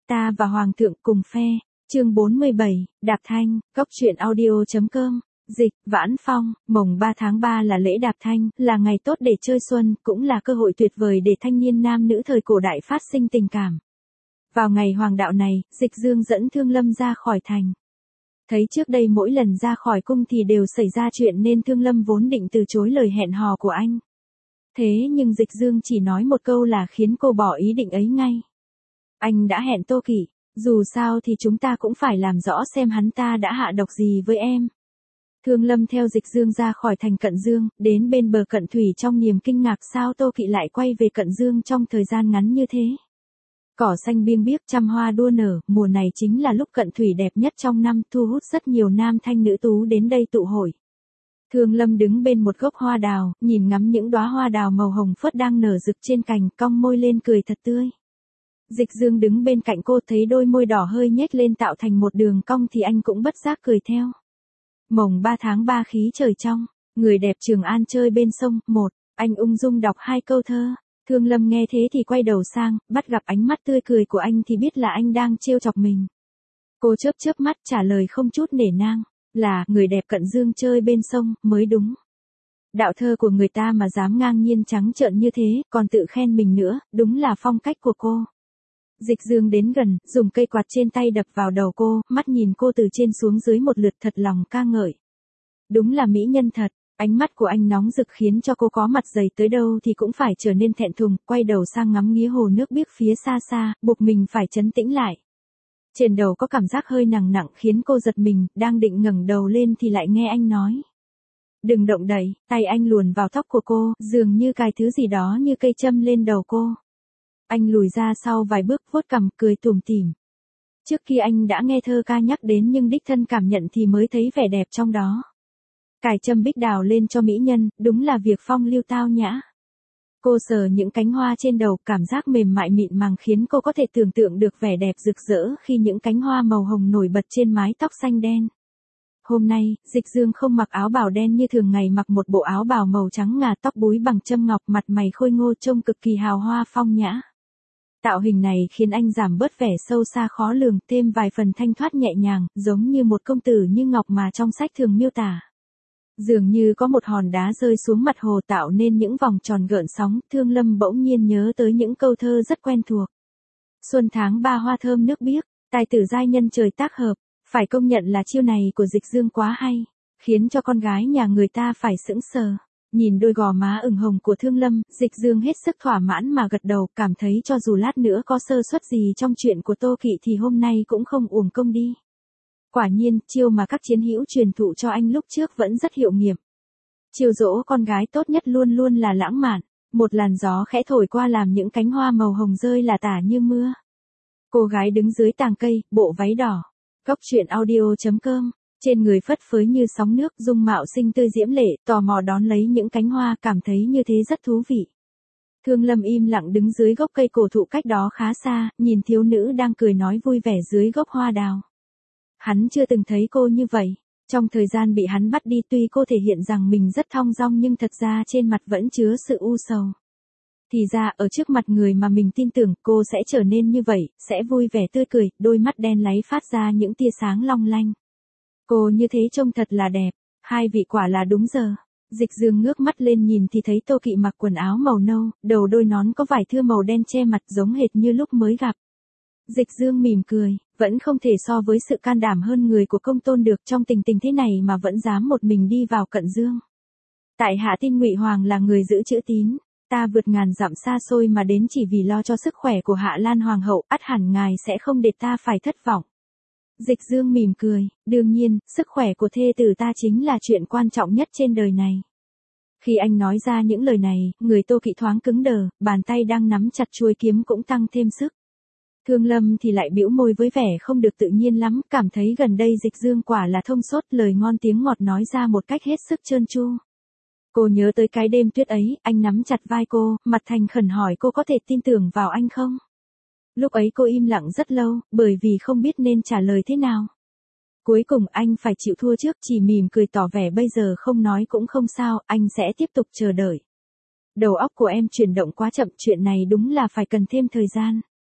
Ta và Hoàng thượng cùng phe. Chương 47, Đạp Thanh, Cốc truyện audio.com. Dịch, Vãn Phong, mồng 3 tháng 3 là lễ Đạp Thanh, là ngày tốt để chơi xuân, cũng là cơ hội tuyệt vời để thanh niên nam nữ thời cổ đại phát sinh tình cảm. Vào ngày hoàng đạo này, Dịch Dương dẫn Thương Lâm ra khỏi thành. Thấy trước đây mỗi lần ra khỏi cung thì đều xảy ra chuyện nên Thương Lâm vốn định từ chối lời hẹn hò của anh. Thế nhưng Dịch Dương chỉ nói một câu là khiến cô bỏ ý định ấy ngay. Anh đã hẹn Tô Kỵ, dù sao thì chúng ta cũng phải làm rõ xem hắn ta đã hạ độc gì với em. Thương Lâm theo Dịch Dương ra khỏi thành Cận Dương, đến bên bờ Cận Thủy trong niềm kinh ngạc sao Tô Kỵ lại quay về Cận Dương trong thời gian ngắn như thế. Cỏ xanh biêng biếc trăm hoa đua nở, mùa này chính là lúc Cận Thủy đẹp nhất trong năm, thu hút rất nhiều nam thanh nữ tú đến đây tụ hội. Thương Lâm đứng bên một gốc hoa đào, nhìn ngắm những đóa hoa đào màu hồng phớt đang nở rực trên cành, cong môi lên cười thật tươi. Dịch Dương đứng bên cạnh cô thấy đôi môi đỏ hơi nhếch lên tạo thành một đường cong thì anh cũng bất giác cười theo. Mồng 3 tháng 3 khí trời trong, người đẹp Trường An chơi bên sông, anh ung dung đọc 2 câu thơ. Thương Lâm nghe thế thì quay đầu sang, bắt gặp ánh mắt tươi cười của anh thì biết là anh đang trêu chọc mình. Cô chớp mắt trả lời không chút nể nang, là người đẹp Cận Dương chơi bên sông, mới đúng. Đạo thơ của người ta mà dám ngang nhiên trắng trợn như thế, còn tự khen mình nữa, đúng là phong cách của cô. Dịch Dương đến gần, dùng cây quạt trên tay đập vào đầu cô, mắt nhìn cô từ trên xuống dưới một lượt thật lòng ca ngợi. Đúng là mỹ nhân thật, ánh mắt của anh nóng rực khiến cho cô có mặt dày tới đâu thì cũng phải trở nên thẹn thùng, quay đầu sang ngắm nghía hồ nước biếc phía xa xa, buộc mình phải trấn tĩnh lại. Trên đầu có cảm giác hơi nặng nặng khiến cô giật mình, đang định ngẩng đầu lên thì lại nghe anh nói. Đừng động đậy, tay anh luồn vào tóc của cô, dường như cài thứ gì đó như cây châm lên đầu cô. Anh lùi ra sau vài bước vuốt cằm cười tủm tỉm. Trước kia anh đã nghe thơ ca nhắc đến nhưng đích thân cảm nhận thì mới thấy vẻ đẹp trong đó. Cài châm bích đào lên cho mỹ nhân, đúng là việc phong lưu tao nhã. Cô sờ những cánh hoa trên đầu, cảm giác mềm mại mịn màng khiến cô có thể tưởng tượng được vẻ đẹp rực rỡ khi những cánh hoa màu hồng nổi bật trên mái tóc xanh đen. Hôm nay, Dịch Dương không mặc áo bào đen như thường ngày, mặc một bộ áo bào màu trắng ngà, tóc búi bằng châm ngọc, mặt mày khôi ngô trông cực kỳ hào hoa phong nhã. Tạo hình này khiến anh giảm bớt vẻ sâu xa khó lường, thêm vài phần thanh thoát nhẹ nhàng, giống như một công tử như ngọc mà trong sách thường miêu tả. Dường như có một hòn đá rơi xuống mặt hồ tạo nên những vòng tròn gợn sóng, Thương Lâm bỗng nhiên nhớ tới những câu thơ rất quen thuộc. Xuân tháng 3 hoa thơm nước biếc, tài tử giai nhân trời tác hợp, phải công nhận là chiêu này của Dịch Dương quá hay, khiến cho con gái nhà người ta phải sững sờ. Nhìn đôi gò má ửng hồng của Thương Lâm, Dịch Dương hết sức thỏa mãn mà gật đầu, cảm thấy cho dù lát nữa có sơ suất gì trong chuyện của Tô Kỵ thì hôm nay cũng không uổng công đi. Quả nhiên, chiêu mà các chiến hữu truyền thụ cho anh lúc trước vẫn rất hiệu nghiệm. Chiêu dỗ con gái tốt nhất luôn luôn là lãng mạn, một làn gió khẽ thổi qua làm những cánh hoa màu hồng rơi lả tả như mưa. Cô gái đứng dưới tàng cây, bộ váy đỏ. Cốc truyện audio.com. Trên người phất phới như sóng nước, dung mạo xinh tươi diễm lệ, tò mò đón lấy những cánh hoa, cảm thấy như thế rất thú vị. Thương Lâm im lặng đứng dưới gốc cây cổ thụ cách đó khá xa, nhìn thiếu nữ đang cười nói vui vẻ dưới gốc hoa đào. Hắn chưa từng thấy cô như vậy. Trong thời gian bị hắn bắt đi, tuy cô thể hiện rằng mình rất thong dong nhưng thật ra trên mặt vẫn chứa sự u sầu. Thì ra ở trước mặt người mà mình tin tưởng cô sẽ trở nên như vậy, sẽ vui vẻ tươi cười, đôi mắt đen láy phát ra những tia sáng long lanh. Cô như thế trông thật là đẹp, hai vị quả là đúng giờ. Dịch Dương ngước mắt lên nhìn thì thấy Tô Kỵ mặc quần áo màu nâu, đầu đôi nón có vải thưa màu đen che mặt giống hệt như lúc mới gặp. Dịch Dương mỉm cười, vẫn không thể so với sự can đảm hơn người của công tôn được, trong tình tình thế này mà vẫn dám một mình đi vào Cận Dương. Tại hạ tin Ngụy Hoàng là người giữ chữ tín, ta vượt ngàn dặm xa xôi mà đến chỉ vì lo cho sức khỏe của Hạ Lan Hoàng hậu, ắt hẳn ngài sẽ không để ta phải thất vọng. Dịch Dương mỉm cười, đương nhiên, sức khỏe của thê tử ta chính là chuyện quan trọng nhất trên đời này. Khi anh nói ra những lời này, người Tô Kỵ thoáng cứng đờ, bàn tay đang nắm chặt chuôi kiếm cũng tăng thêm sức. Thương Lâm thì lại bĩu môi với vẻ không được tự nhiên lắm, cảm thấy gần đây Dịch Dương quả là thông sốt, lời ngon tiếng ngọt nói ra một cách hết sức trơn tru. Cô nhớ tới cái đêm tuyết ấy, anh nắm chặt vai cô, mặt thành khẩn hỏi cô có thể tin tưởng vào anh không? Lúc ấy cô im lặng rất lâu, bởi vì không biết nên trả lời thế nào. Cuối cùng anh phải chịu thua trước, chỉ mỉm cười tỏ vẻ bây giờ không nói cũng không sao, anh sẽ tiếp tục chờ đợi. Đầu óc của em chuyển động quá chậm, chuyện này đúng là phải cần thêm thời gian.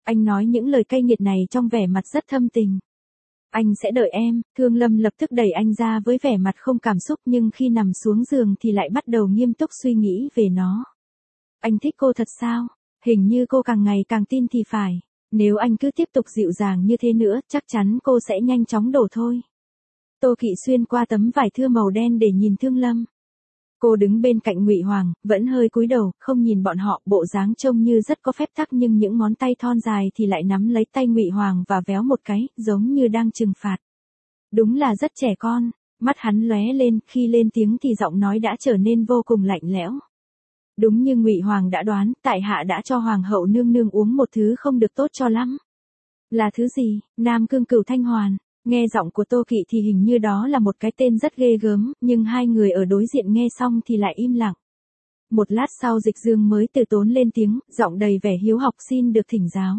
Anh nói những lời cay nghiệt này trong vẻ mặt rất thâm tình. Anh sẽ đợi em, Thương Lâm lập tức đẩy anh ra với vẻ mặt không cảm xúc, nhưng khi nằm xuống giường thì lại bắt đầu nghiêm túc suy nghĩ về nó. Anh thích cô thật sao? Hình như cô càng ngày càng tin thì phải. Nếu anh cứ tiếp tục dịu dàng như thế nữa, chắc chắn cô sẽ nhanh chóng đổ thôi. Tô Kỵ xuyên qua tấm vải thưa màu đen để nhìn Thương Lâm. Cô đứng bên cạnh Ngụy Hoàng, vẫn hơi cúi đầu, không nhìn bọn họ, bộ dáng trông như rất có phép tắc, nhưng những ngón tay thon dài thì lại nắm lấy tay Ngụy Hoàng và véo một cái, giống như đang trừng phạt. Đúng là rất trẻ con. Mắt hắn lóe lên, khi lên tiếng thì giọng nói đã trở nên vô cùng lạnh lẽo. Đúng như Ngụy Hoàng đã đoán, tại hạ đã cho hoàng hậu nương nương uống một thứ không được tốt cho lắm. Là thứ gì? Nam Cương Cửu Thanh Hoàn. Nghe giọng của Tô Kỵ thì hình như đó là một cái tên rất ghê gớm, nhưng hai người ở đối diện nghe xong thì lại im lặng. Một lát sau Dịch Dương mới từ tốn lên tiếng, giọng đầy vẻ hiếu học, xin được thỉnh giáo.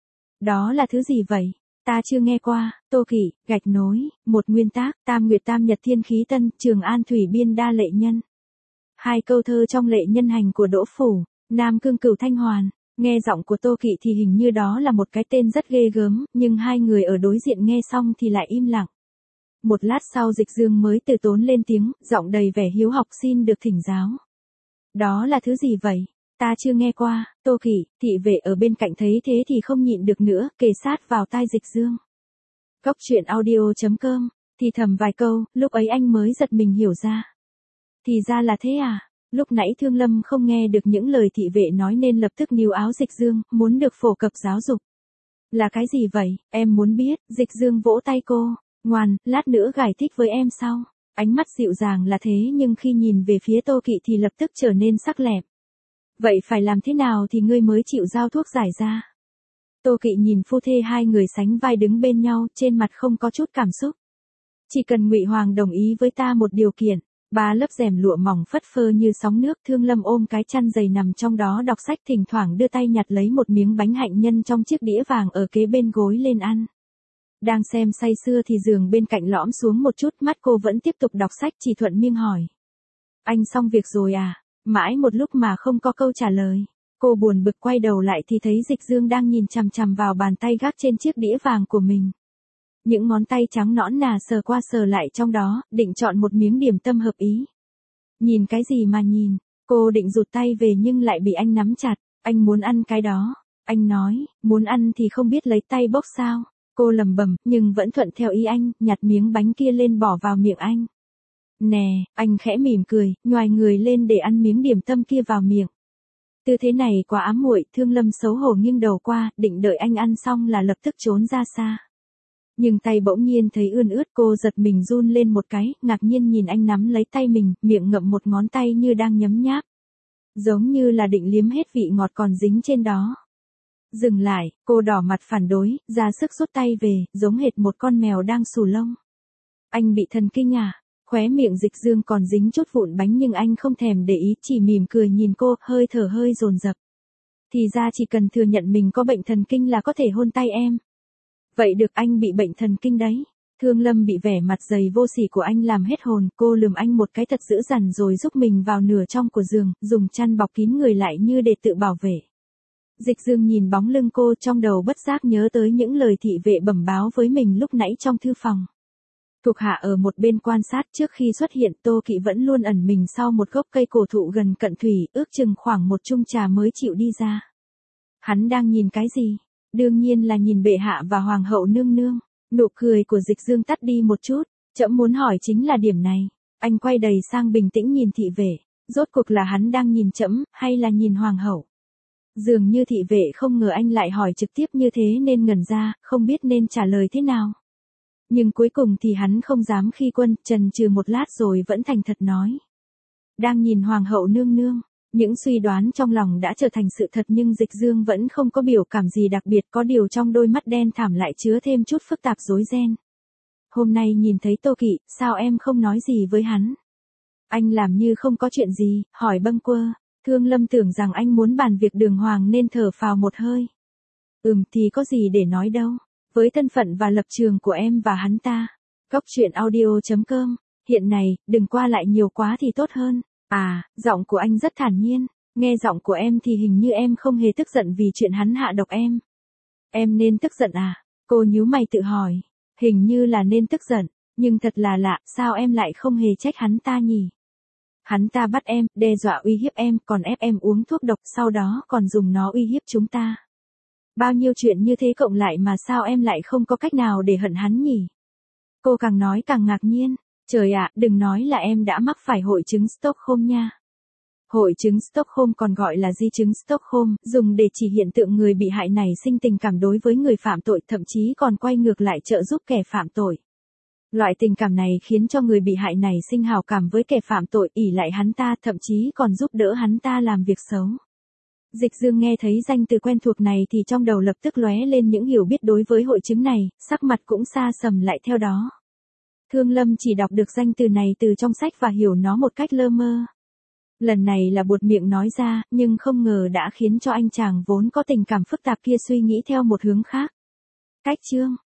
Đó là thứ gì vậy? Ta chưa nghe qua. Tô Kỵ, gạch nối, một nguyên tác, tam nguyệt tam nhật thiên khí tân, Trường An thủy biên đa lệ nhân. Hai câu thơ trong lệ nhân hành của Đỗ Phủ, Nam Cương Cửu Thanh Hoàn. Nghe giọng của Tô Kỵ thì hình như đó là một cái tên rất ghê gớm, nhưng hai người ở đối diện nghe xong thì lại im lặng. Một lát sau Dịch Dương mới từ tốn lên tiếng, giọng đầy vẻ hiếu học, xin được thỉnh giáo. Đó là thứ gì vậy? Ta chưa nghe qua. Tô Kỵ, thị vệ ở bên cạnh thấy thế thì không nhịn được nữa, kề sát vào tai Dịch Dương. Cốc truyện audio.com, thì thầm vài câu, lúc ấy anh mới giật mình hiểu ra. Thì ra là thế à? Lúc nãy Thương Lâm không nghe được những lời thị vệ nói nên lập tức níu áo Dịch Dương, muốn được phổ cập giáo dục. Là cái gì vậy, em muốn biết? Dịch Dương vỗ tay cô. Ngoan, lát nữa giải thích với em sau. Ánh mắt dịu dàng là thế nhưng khi nhìn về phía Tô Kỵ thì lập tức trở nên sắc lẹm. Vậy phải làm thế nào thì ngươi mới chịu giao thuốc giải ra? Tô Kỵ nhìn phu thê hai người sánh vai đứng bên nhau, trên mặt không có chút cảm xúc. Chỉ cần Ngụy Hoàng đồng ý với ta một điều kiện. 3 lớp rèm lụa mỏng phất phơ như sóng nước, Thương Lâm ôm cái chăn dày nằm trong đó đọc sách, thỉnh thoảng đưa tay nhặt lấy một miếng bánh hạnh nhân trong chiếc đĩa vàng ở kế bên gối lên ăn. Đang xem say sưa thì giường bên cạnh lõm xuống một chút, mắt cô vẫn tiếp tục đọc sách, chỉ thuận miệng hỏi. Anh xong việc rồi à? Mãi một lúc mà không có câu trả lời. Cô buồn bực quay đầu lại thì thấy Dịch Dương đang nhìn chằm chằm vào bàn tay gác trên chiếc đĩa vàng của mình. Những ngón tay trắng nõn nà sờ qua sờ lại trong đó, định chọn một miếng điểm tâm hợp ý. Nhìn cái gì mà nhìn, cô định rụt tay về nhưng lại bị anh nắm chặt. Anh muốn ăn cái đó. Anh nói, muốn ăn thì không biết lấy tay bốc sao. Cô lẩm bẩm, nhưng vẫn thuận theo ý anh, nhặt miếng bánh kia lên bỏ vào miệng anh. Nè, anh khẽ mỉm cười, nhoài người lên để ăn miếng điểm tâm kia vào miệng. Tư thế này quá ám muội, Thương Lâm xấu hổ nghiêng đầu qua, định đợi anh ăn xong là lập tức trốn ra xa. Nhưng tay bỗng nhiên thấy ươn ướt, cô giật mình run lên một cái, ngạc nhiên nhìn anh nắm lấy tay mình, miệng ngậm một ngón tay như đang nhấm nháp. Giống như là định liếm hết vị ngọt còn dính trên đó. Dừng lại, cô đỏ mặt phản đối, ra sức rút tay về, giống hệt một con mèo đang xù lông. Anh bị thần kinh à? Khóe miệng Dịch Dương còn dính chút vụn bánh nhưng anh không thèm để ý, chỉ mỉm cười nhìn cô, hơi thở hơi dồn dập. Thì ra chỉ cần thừa nhận mình có bệnh thần kinh là có thể hôn tay em. Vậy được, anh bị bệnh thần kinh đấy. Thương Lâm bị vẻ mặt dày vô sỉ của anh làm hết hồn, cô lườm anh một cái thật dữ dằn rồi giúp mình vào nửa trong của giường, dùng chăn bọc kín người lại như để tự bảo vệ. Dịch Dương nhìn bóng lưng cô, trong đầu bất giác nhớ tới những lời thị vệ bẩm báo với mình lúc nãy trong thư phòng. Thuộc hạ ở một bên quan sát, trước khi xuất hiện Tô Kỵ vẫn luôn ẩn mình sau một gốc cây cổ thụ gần cận thủy, ước chừng khoảng một chung trà mới chịu đi ra. Hắn đang nhìn cái gì? Đương nhiên là nhìn bệ hạ và hoàng hậu nương nương. Nụ cười của Dịch Dương tắt đi một chút, trẫm muốn hỏi chính là điểm này. Anh quay đầy sang bình tĩnh nhìn thị vệ, rốt cuộc là hắn đang nhìn trẫm hay là nhìn hoàng hậu? Dường như thị vệ không ngờ anh lại hỏi trực tiếp như thế nên ngẩn ra, không biết nên trả lời thế nào. Nhưng cuối cùng thì hắn không dám khi quân, chần chừ một lát rồi vẫn thành thật nói. Đang nhìn hoàng hậu nương nương. Những suy đoán trong lòng đã trở thành sự thật nhưng Dịch Dương vẫn không có biểu cảm gì đặc biệt, có điều trong đôi mắt đen thẳm lại chứa thêm chút phức tạp rối ren. Hôm nay nhìn thấy Tô Kỵ, sao em không nói gì với hắn? Anh làm như không có chuyện gì, hỏi bâng quơ. Thương Lâm tưởng rằng anh muốn bàn việc đường hoàng nên thở phào một hơi. Thì có gì để nói đâu. Với thân phận và lập trường của em và hắn ta. Cốc truyện audio.com, hiện này, đừng qua lại nhiều quá thì tốt hơn. À, giọng của anh rất thản nhiên. Nghe giọng của em thì hình như em không hề tức giận vì chuyện hắn hạ độc em. Em nên tức giận à? Cô nhíu mày tự hỏi. Hình như là nên tức giận, nhưng thật là lạ, sao em lại không hề trách hắn ta nhỉ? Hắn ta bắt em, đe dọa uy hiếp em, còn ép em uống thuốc độc, sau đó còn dùng nó uy hiếp chúng ta. Bao nhiêu chuyện như thế cộng lại mà sao em lại không có cách nào để hận hắn nhỉ? Cô càng nói càng ngạc nhiên. Trời ạ, đừng nói là em đã mắc phải hội chứng Stockholm nha. Hội chứng Stockholm còn gọi là di chứng Stockholm, dùng để chỉ hiện tượng người bị hại này sinh tình cảm đối với người phạm tội, thậm chí còn quay ngược lại trợ giúp kẻ phạm tội. Loại tình cảm này khiến cho người bị hại này sinh hảo cảm với kẻ phạm tội, ỷ lại hắn ta, thậm chí còn giúp đỡ hắn ta làm việc xấu. Dịch Dương nghe thấy danh từ quen thuộc này thì trong đầu lập tức lóe lên những hiểu biết đối với hội chứng này, sắc mặt cũng xa sầm lại theo đó. Thương Lâm chỉ đọc được danh từ này từ trong sách và hiểu nó một cách lơ mơ. Lần này là buột miệng nói ra, nhưng không ngờ đã khiến cho anh chàng vốn có tình cảm phức tạp kia suy nghĩ theo một hướng khác. Cách chương